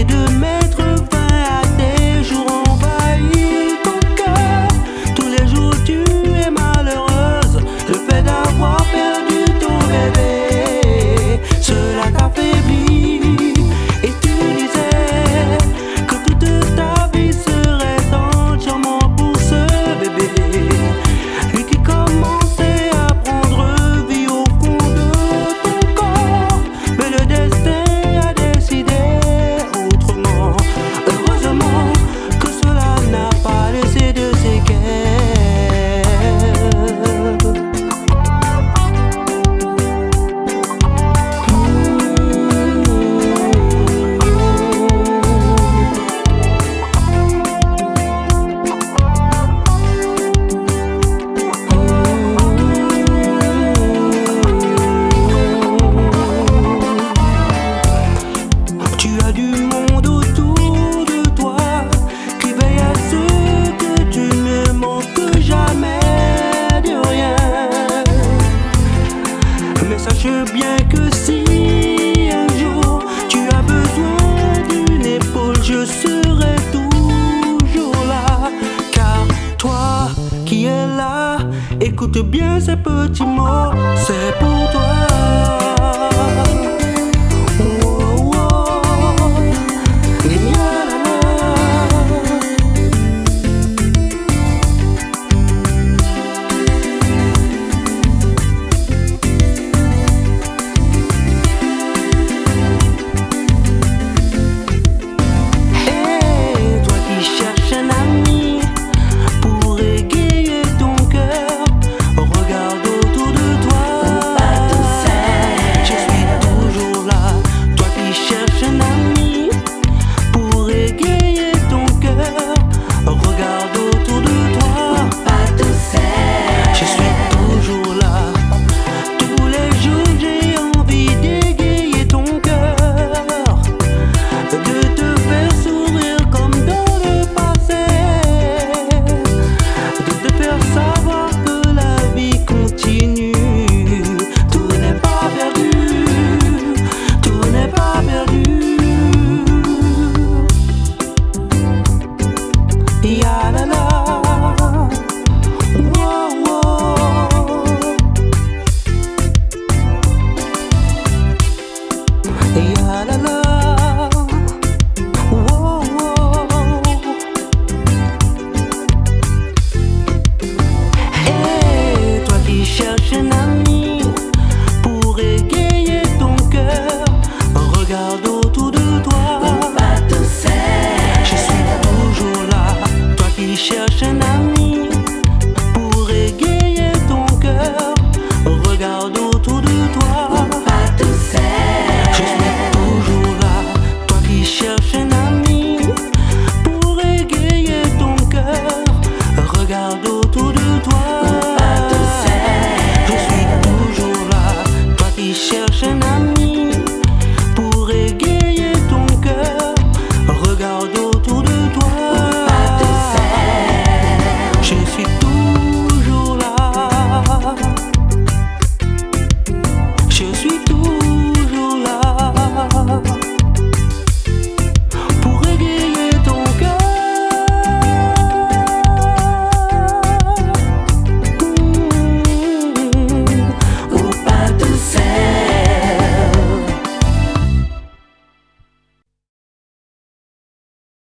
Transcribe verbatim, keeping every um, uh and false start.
et de mettre fin à tes jours envahis ton cœur. Tous les jours tu es malheureuse, le fait d'avoir perdu ton bébé, cela t'affaiblit. Et tu disais que toute ta vie serait entièrement pour ce bébé, lui qui commençait à prendre vie au fond de ton corps. Mais le destin a décidé autrement. Heureusement que cela n'a pas laissé de séquelles. Tu as du monde autour de toi qui veille à ce que tu ne manques jamais de rien. Mais sache bien que si un jour tu as besoin d'une épaule, je serai toujours là. Car toi qui es là, écoute bien ces petits mots, c'est pour toi. Ya la la, wow, wow. Ya la la, wow, wow. Et toi qui cherches un ami pour égayer ton cœur, regarde autour de toi. Cherche un ami pour égayer ton cœur, regarde autour de toi. Je suis toujours là, toi qui cherches un ami.